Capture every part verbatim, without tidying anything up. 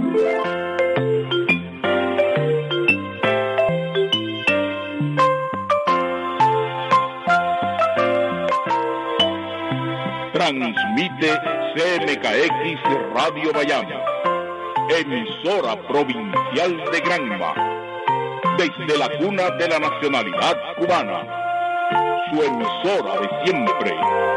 Transmite C M K X Radio Bayamo, emisora provincial de Granma, desde la cuna de la nacionalidad cubana, su emisora de siempre.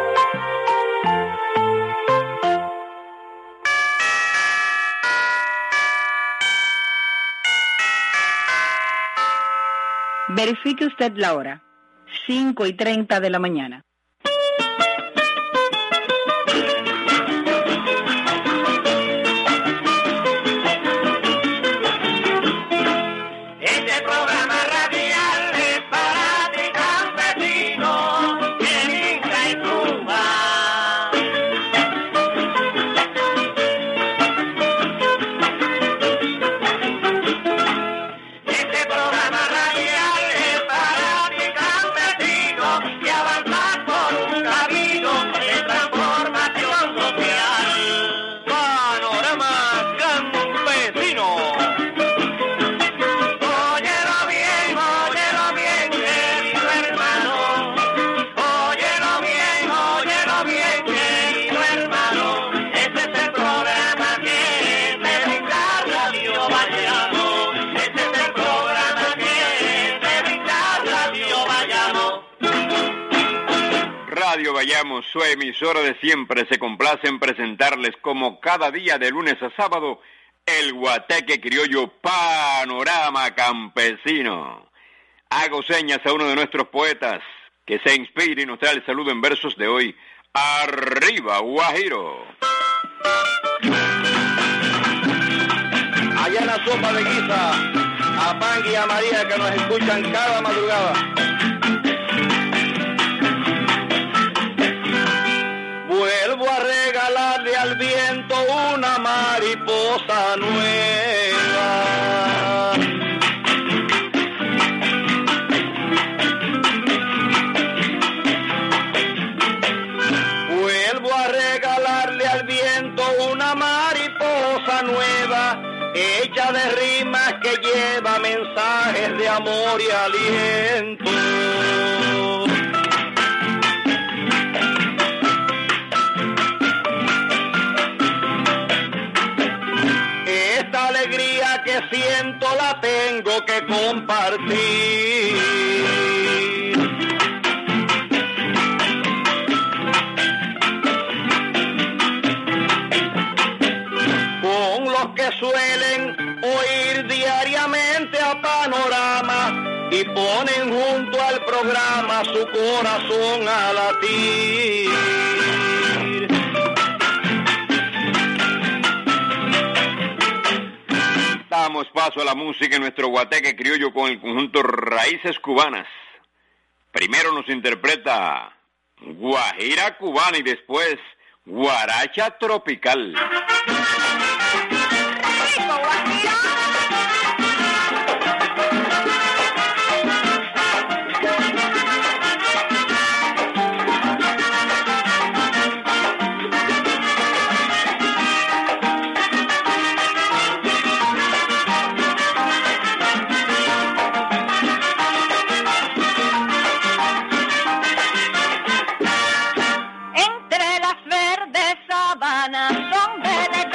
Verifique usted la hora, cinco y treinta de la mañana. Bayamo, su emisora de siempre, se complace en presentarles como cada día de lunes a sábado el Guateque Criollo Panorama Campesino. Hago señas a uno de nuestros poetas que se inspire y nos trae el saludo en versos de hoy. ¡Arriba, Guajiro! Allá en la sopa de guisa, a Pangui y a María que nos escuchan cada madrugada. Vuelvo a regalarle al viento una mariposa nueva. Vuelvo a regalarle al viento una mariposa nueva, hecha de rimas que lleva mensajes de amor y aliento. Que siento la tengo que compartir. Con los que suelen oír diariamente a Panorama y ponen junto al programa su corazón a latir. Damos paso a la música en nuestro Guateque Criollo con el conjunto Raíces Cubanas. Primero nos interpreta Guajira Cubana y después Guaracha Tropical. Entre las verdes sabanas donde le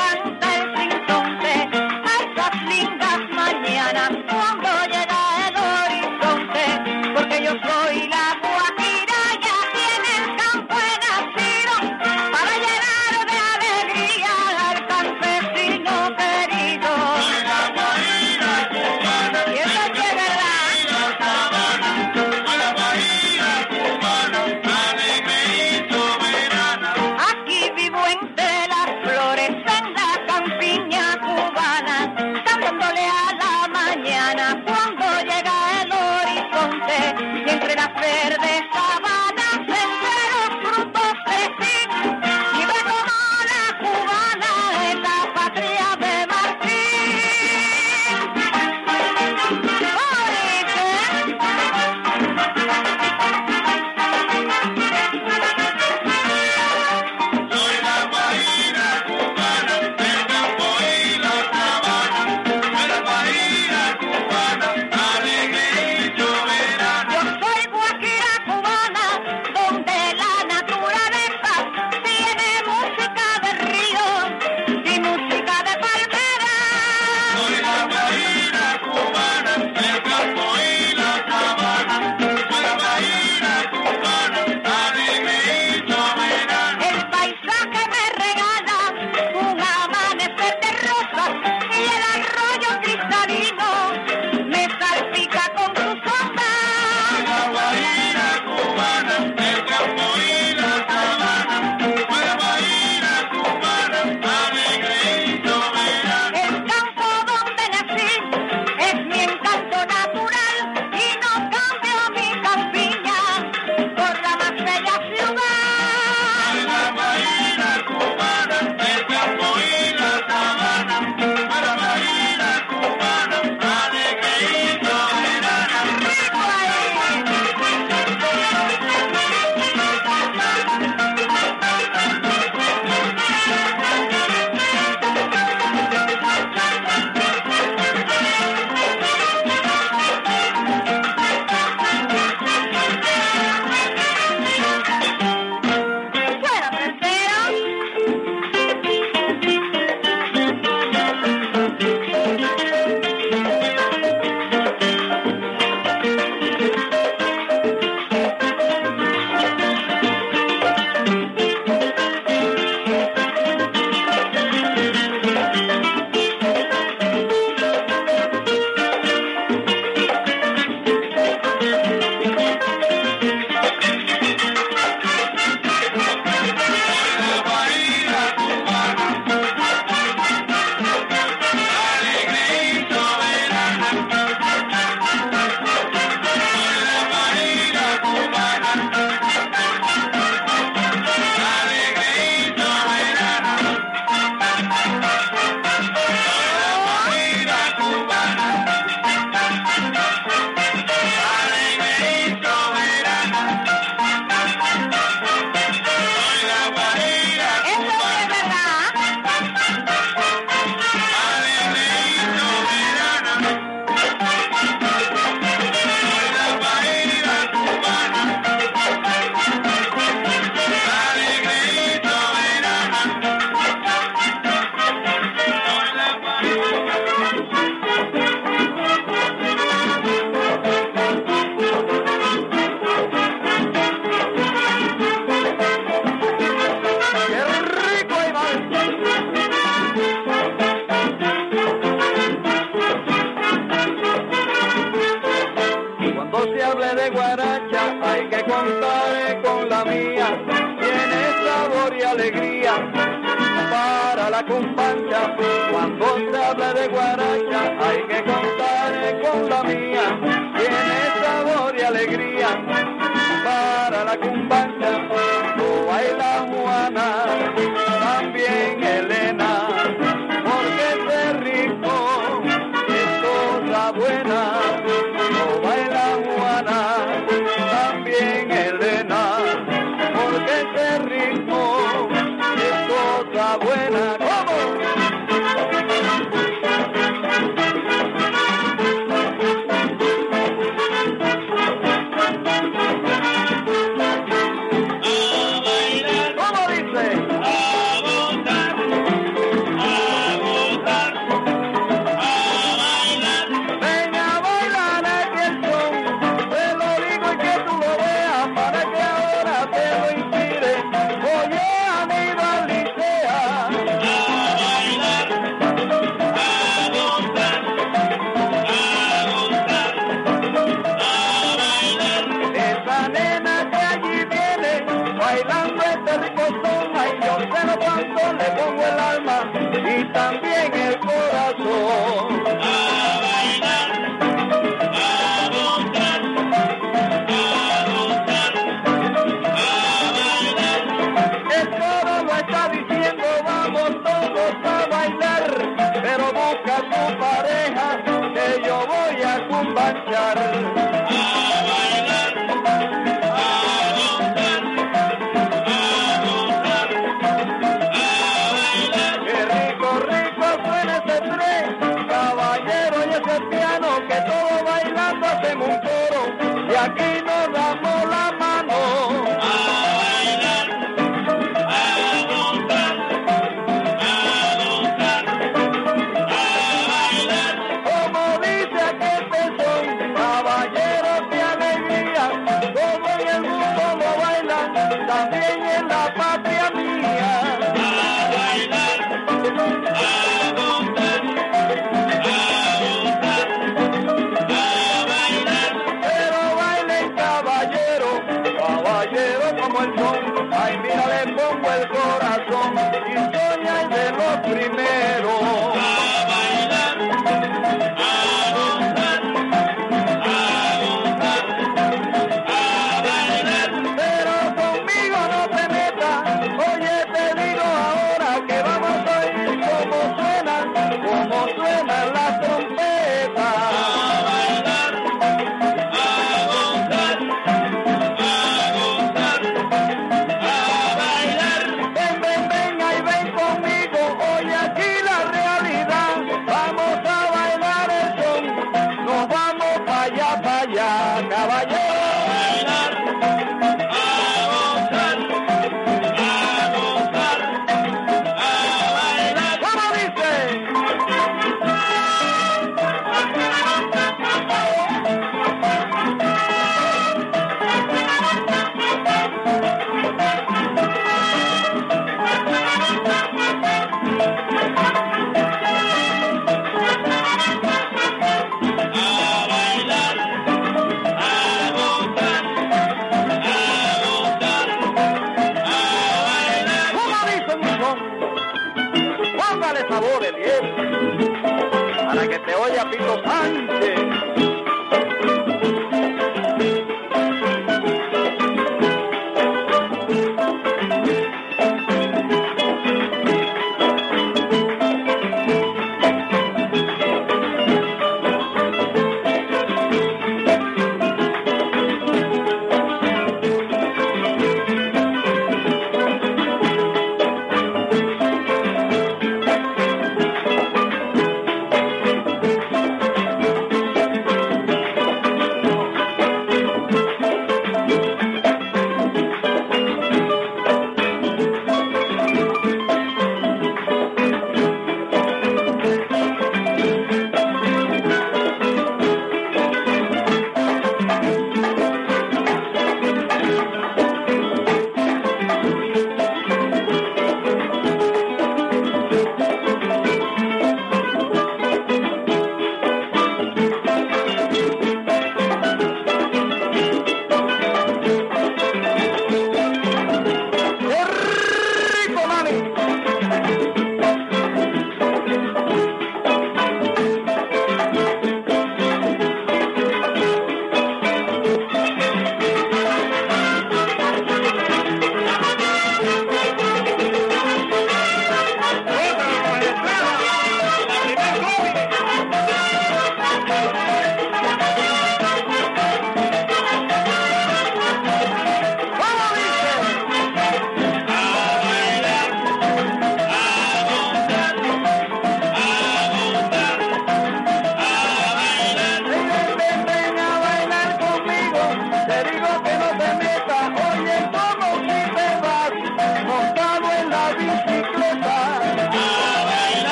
que contar con la mía, tiene sabor y alegría para la cumbancha. Cuando se habla de guaracha, hay que contar con la mía, tiene sabor y alegría para la cumbancha. Lo baila Juana, también Elena, porque ese rico es cosa buena. Lo baila Juana, también Elena, porque ese ritmo es cosa buena. ¿Cómo? Le pongo el alma y también el corazón. A bailar, a gozar, a gozar, a bailar. El coro lo está diciendo, vamos todos a bailar, pero busca tu pareja que yo voy a cumbanchar. Que todos bailando hacemos un coro y aquí nos damos la mano. A bailar, a gozar, a gozar, a bailar. Como dice aquel pezón, caballeros de alegría, todo en el mundo lo bailan, también en la patria mía. A bailar, a gozar, a gozar. Caballero como el son, ay mira le pongo el corazón, y Sonia es de los primeros. A bailar, a gozar, a gozar, a bailar. Pero conmigo no te metas, oye te digo ahora que vamos a oír cómo suenan, cómo suenan las trompetas. A bailar, a gozar. Ven, ven, ven, ahí ven conmigo, oye aquí la realidad, vamos a bailar el son, nos vamos para allá, para allá, caballero. ¿Cómo dice? Póngale sabor, Eliel, para que te oiga Pito Sánchez.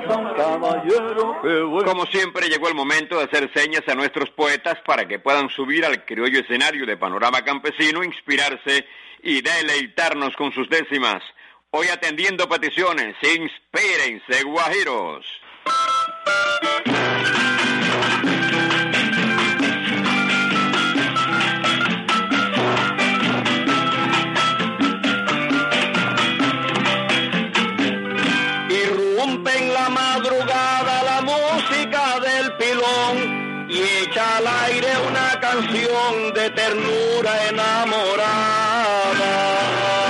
un caballero que bueno. Como siempre, llegó el momento de hacer señas a nuestros poetas para que puedan subir al criollo escenario de Panorama Campesino, inspirarse y deleitarnos con sus décimas. Hoy atendiendo peticiones, inspírense, guajiros. Irrumpe en la madrugada la música del pilón y echa al aire una canción de ternura enamorada.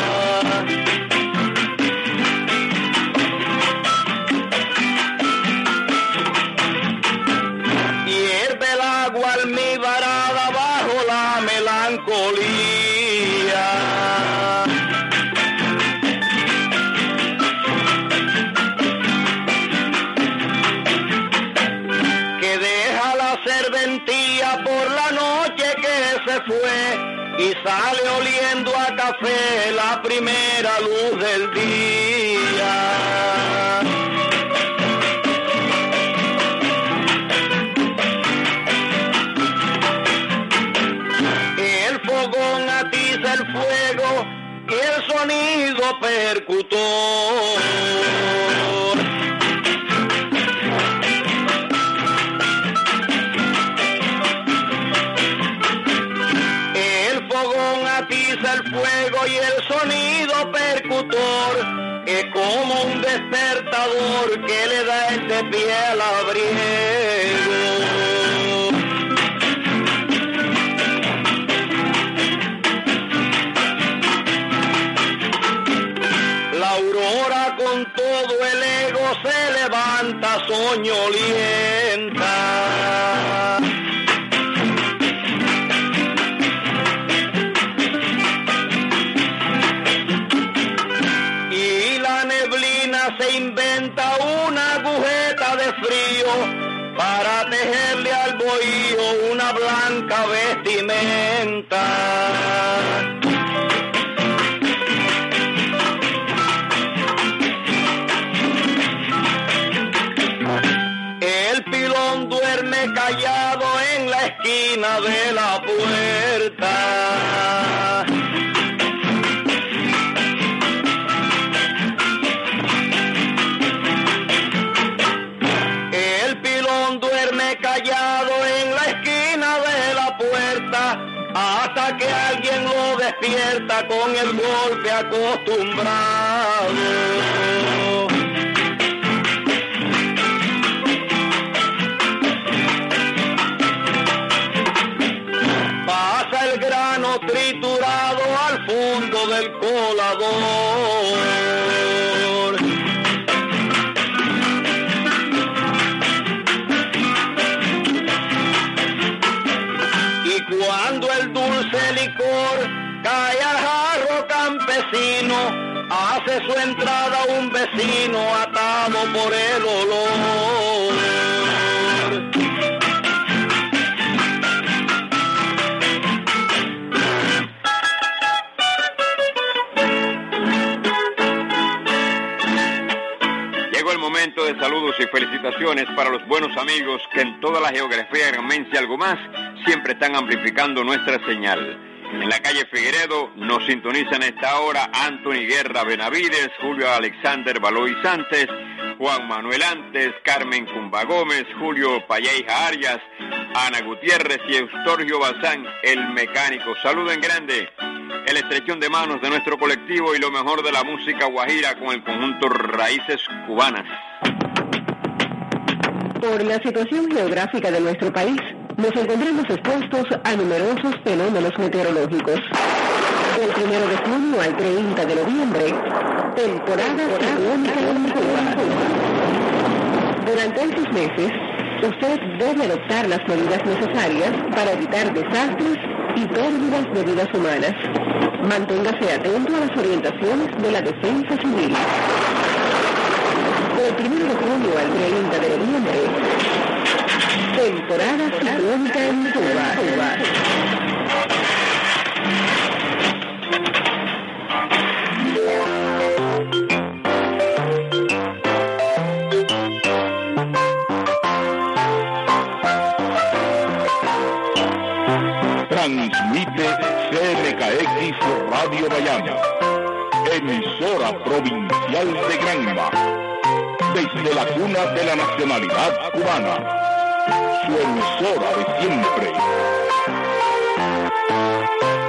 Hierve el agua almibarada bajo la melancolía. Que deja la serventía por la noche que se fue y sale oliendo a café la primera luz del día. El fogón atiza el fuego y el sonido percutor. El fogón atiza el fuego y el sonido percutor es como un despertador que le da el de pie al abrigo. La aurora con todo el ego se levanta soñolienta. Y la neblina se inventa una agujeta de frío para tejerle al bohío una blanca vestimenta. El pilón duerme callado en la esquina de la puerta. El pilón duerme callado en la esquina de la puerta hasta que alguien lo despierta con el golpe acostumbrado. Pasa el grano triturado al fondo del colador. Y cuando el dulce licor cae al jarro campesino, hace su entrada un vecino atado por el olor. El momento de saludos y felicitaciones para los buenos amigos que en toda la geografía granmense y algo más siempre están amplificando nuestra señal. En la calle Figueredo nos sintonizan a esta hora Anthony Guerra Benavides, Julio Alexander Baloy Santos, Juan Manuel Antes, Carmen Cumba Gómez, Julio Payeja Arias, Ana Gutiérrez y Eustorgio Bazán, el mecánico. Saludo en grande. El estrechón de manos de nuestro colectivo y lo mejor de la música guajira con el conjunto Raíces Cubanas. Por la situación geográfica de nuestro país, nos encontramos expuestos a numerosos fenómenos meteorológicos. Del primero de junio al treinta de noviembre, temporada ciclónica en Cuba. Durante estos meses, usted debe adoptar las medidas necesarias para evitar desastres y pérdidas de vidas humanas. Manténgase atento a las orientaciones de la Defensa Civil. Del primero de junio al treinta de noviembre, temporada ciclónica en Cuba. Cuba. Transmite C M K X Radio Bayamo, emisora provincial de Granma, desde la cuna de la nacionalidad cubana, su emisora de siempre.